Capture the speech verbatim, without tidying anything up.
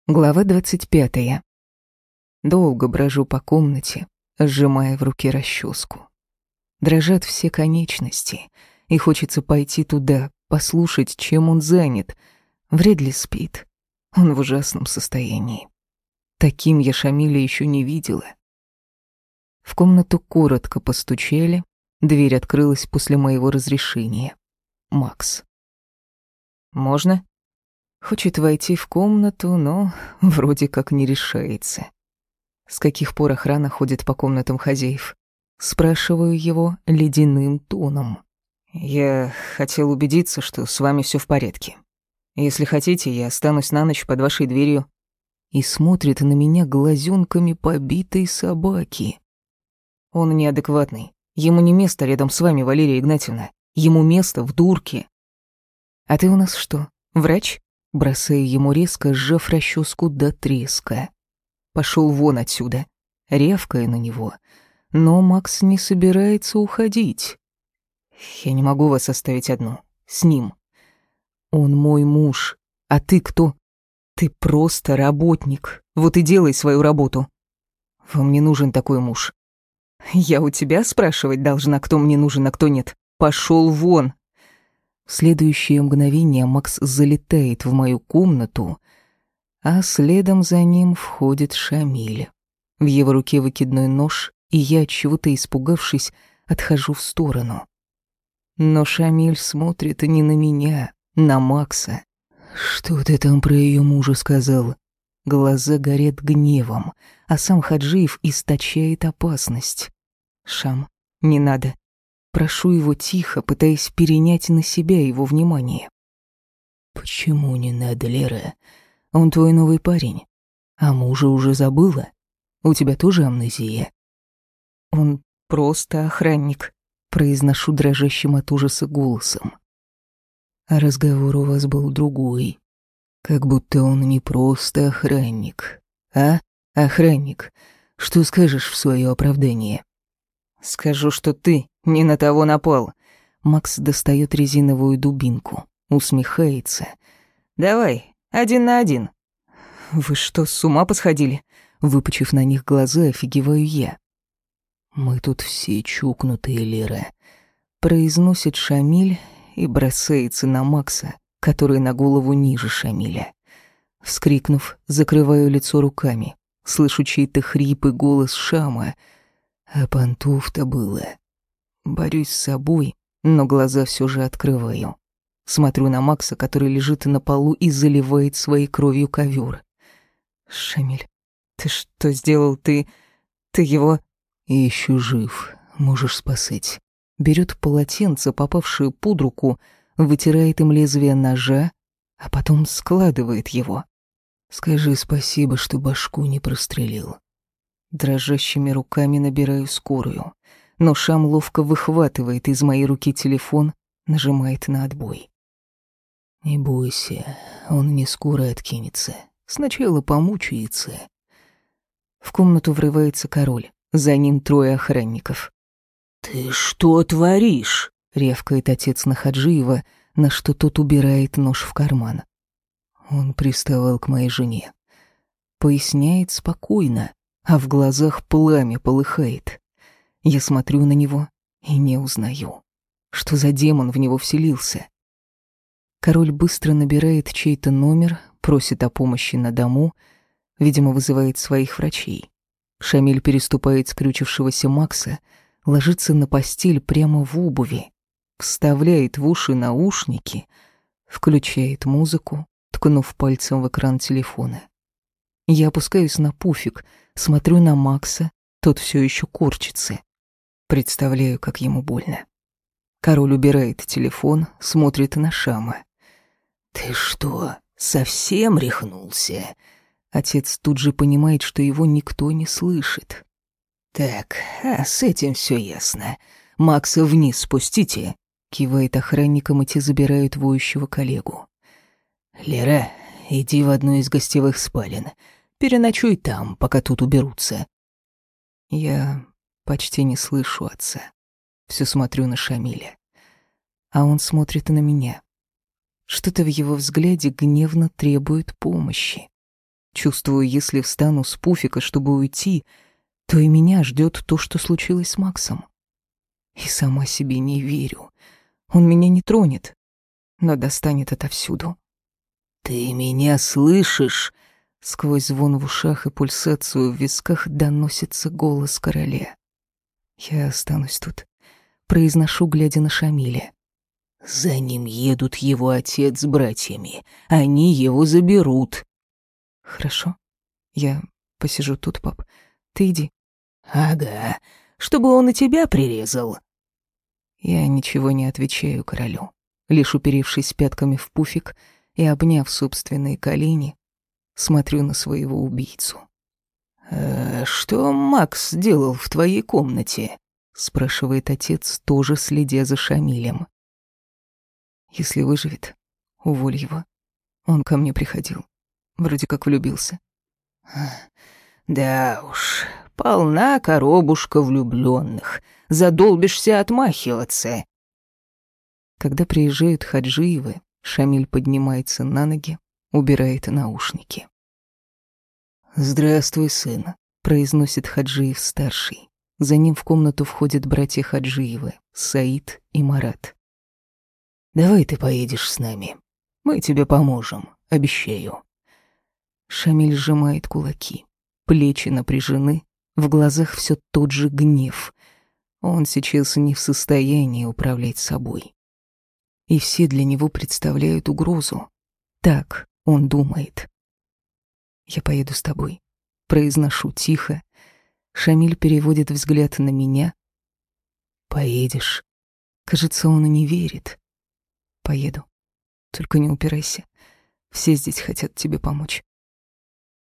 Глава двадцать пятая. Долго брожу по комнате, сжимая в руке расческу. Дрожат все конечности, и хочется пойти туда, послушать, чем он занят. Вряд ли спит. Он в ужасном состоянии. Таким я Шамиля еще не видела. В комнату коротко постучали, дверь открылась после моего разрешения. Макс. «Можно?» Хочет войти в комнату, но вроде как не решается. С каких пор охрана ходит по комнатам хозяев? Спрашиваю его ледяным тоном. «Я хотел убедиться, что с вами все в порядке. Если хотите, я останусь на ночь под вашей дверью». И смотрит на меня глазенками побитой собаки. Он неадекватный. Ему не место рядом с вами, Валерия Игнатьевна. Ему место в дурке. «А ты у нас что, врач?» Бросаю ему резко, сжав расческу до треска. Пошел вон отсюда, рявкая на него. Но Макс не собирается уходить. «Я не могу вас оставить одну. С ним. Он мой муж. А ты кто? Ты просто работник. Вот и делай свою работу. Вам не нужен такой муж». «Я у тебя спрашивать должна, кто мне нужен, а кто нет? Пошел вон!» В следующее мгновение Макс залетает в мою комнату, а следом за ним входит Шамиль. В его руке выкидной нож, и я, чего-то испугавшись, отхожу в сторону. Но Шамиль смотрит не на меня, на Макса. «Что ты там про ее мужа сказал?» Глаза горят гневом, а сам Хаджиев источает опасность. «Шам, не надо». Прошу его тихо, пытаясь перенять на себя его внимание. «Почему не надо, Лера? Он твой новый парень. А мужа уже забыла? У тебя тоже амнезия?» «Он просто охранник», — произношу дрожащим от ужаса голосом. А разговор у вас был другой. Как будто он не просто охранник. А, охранник, что скажешь в свое оправдание?» «Скажу, что ты не на того напал». Макс достает резиновую дубинку, усмехается. «Давай, один на один». «Вы что, с ума посходили?» Выпучив на них глаза, офигеваю я. «Мы тут все чокнутые, Лера», — произносит Шамиль и бросается на Макса, который на голову ниже Шамиля. Вскрикнув, закрываю лицо руками. Слышу чей-то хрип и голос Шама. А понтов-то было. Борюсь с собой, но глаза все же открываю. Смотрю на Макса, который лежит на полу и заливает своей кровью ковер. «Шамиль, ты что сделал? Ты... ты его...» «Еще жив, можешь спасать». Берет полотенце, попавшее под руку, вытирает им лезвие ножа, а потом складывает его. «Скажи спасибо, что башку не прострелил». Дрожащими руками набираю скорую, но Шам ловко выхватывает из моей руки телефон, нажимает на отбой. «Не бойся, он не скоро откинется. Сначала помучается». В комнату врывается король, за ним трое охранников. «Ты что творишь?» — рявкает отец на Хаджиева, на что тот убирает нож в карман. Он приставал к моей жене. Поясняет спокойно, а в глазах пламя полыхает. Я смотрю на него и не узнаю. Что за демон в него вселился? Король быстро набирает чей-то номер, просит о помощи на дому, видимо, вызывает своих врачей. Шамиль переступает скрючившегося Макса, ложится на постель прямо в обуви, вставляет в уши наушники, включает музыку, ткнув пальцем в экран телефона. Я опускаюсь на пуфик, смотрю на Макса, тот все еще корчится. Представляю, как ему больно. Король убирает телефон, смотрит на Шама. «Ты что, совсем рехнулся?» Отец тут же понимает, что его никто не слышит. «Так, а с этим все ясно. Макса вниз спустите», — кивает охранникам, и те забирают воющего коллегу. «Лера, иди в одну из гостевых спален. Переночуй там, пока тут уберутся». Я почти не слышу отца. Все смотрю на Шамиля. А он смотрит на меня. Что-то в его взгляде гневно требует помощи. Чувствую, если встану с пуфика, чтобы уйти, то и меня ждет то, что случилось с Максом. И сама себе не верю. Он меня не тронет, но достанет отовсюду. «Ты меня слышишь?» Сквозь звон в ушах и пульсацию в висках доносится голос короля. «Я останусь тут», — произношу, глядя на Шамиля. «За ним едут его отец с братьями. Они его заберут». «Хорошо. Я посижу тут, пап. Ты иди». «Ага. Чтобы он и тебя прирезал». Я ничего не отвечаю королю, лишь уперевшись пятками в пуфик и обняв собственные колени, смотрю на своего убийцу. «А что Макс делал в твоей комнате?» — спрашивает отец, тоже следя за Шамилем. «Если выживет, уволь его. Он ко мне приходил. Вроде как влюбился». «Да уж, полна коробушка влюблённых. Задолбишься отмахиваться». Когда приезжают Хаджиевы, Шамиль поднимается на ноги, убирает наушники. «Здравствуй, сын», — произносит Хаджиев-старший. За ним в комнату входят братья Хаджиевы, Саид и Марат. «Давай ты поедешь с нами. Мы тебе поможем, обещаю». Шамиль сжимает кулаки, плечи напряжены, в глазах все тот же гнев. Он сейчас не в состоянии управлять собой. И все для него представляют угрозу. Так он думает. «Я поеду с тобой», — произношу тихо. Шамиль переводит взгляд на меня. «Поедешь». Кажется, он и не верит. «Поеду. Только не упирайся. Все здесь хотят тебе помочь».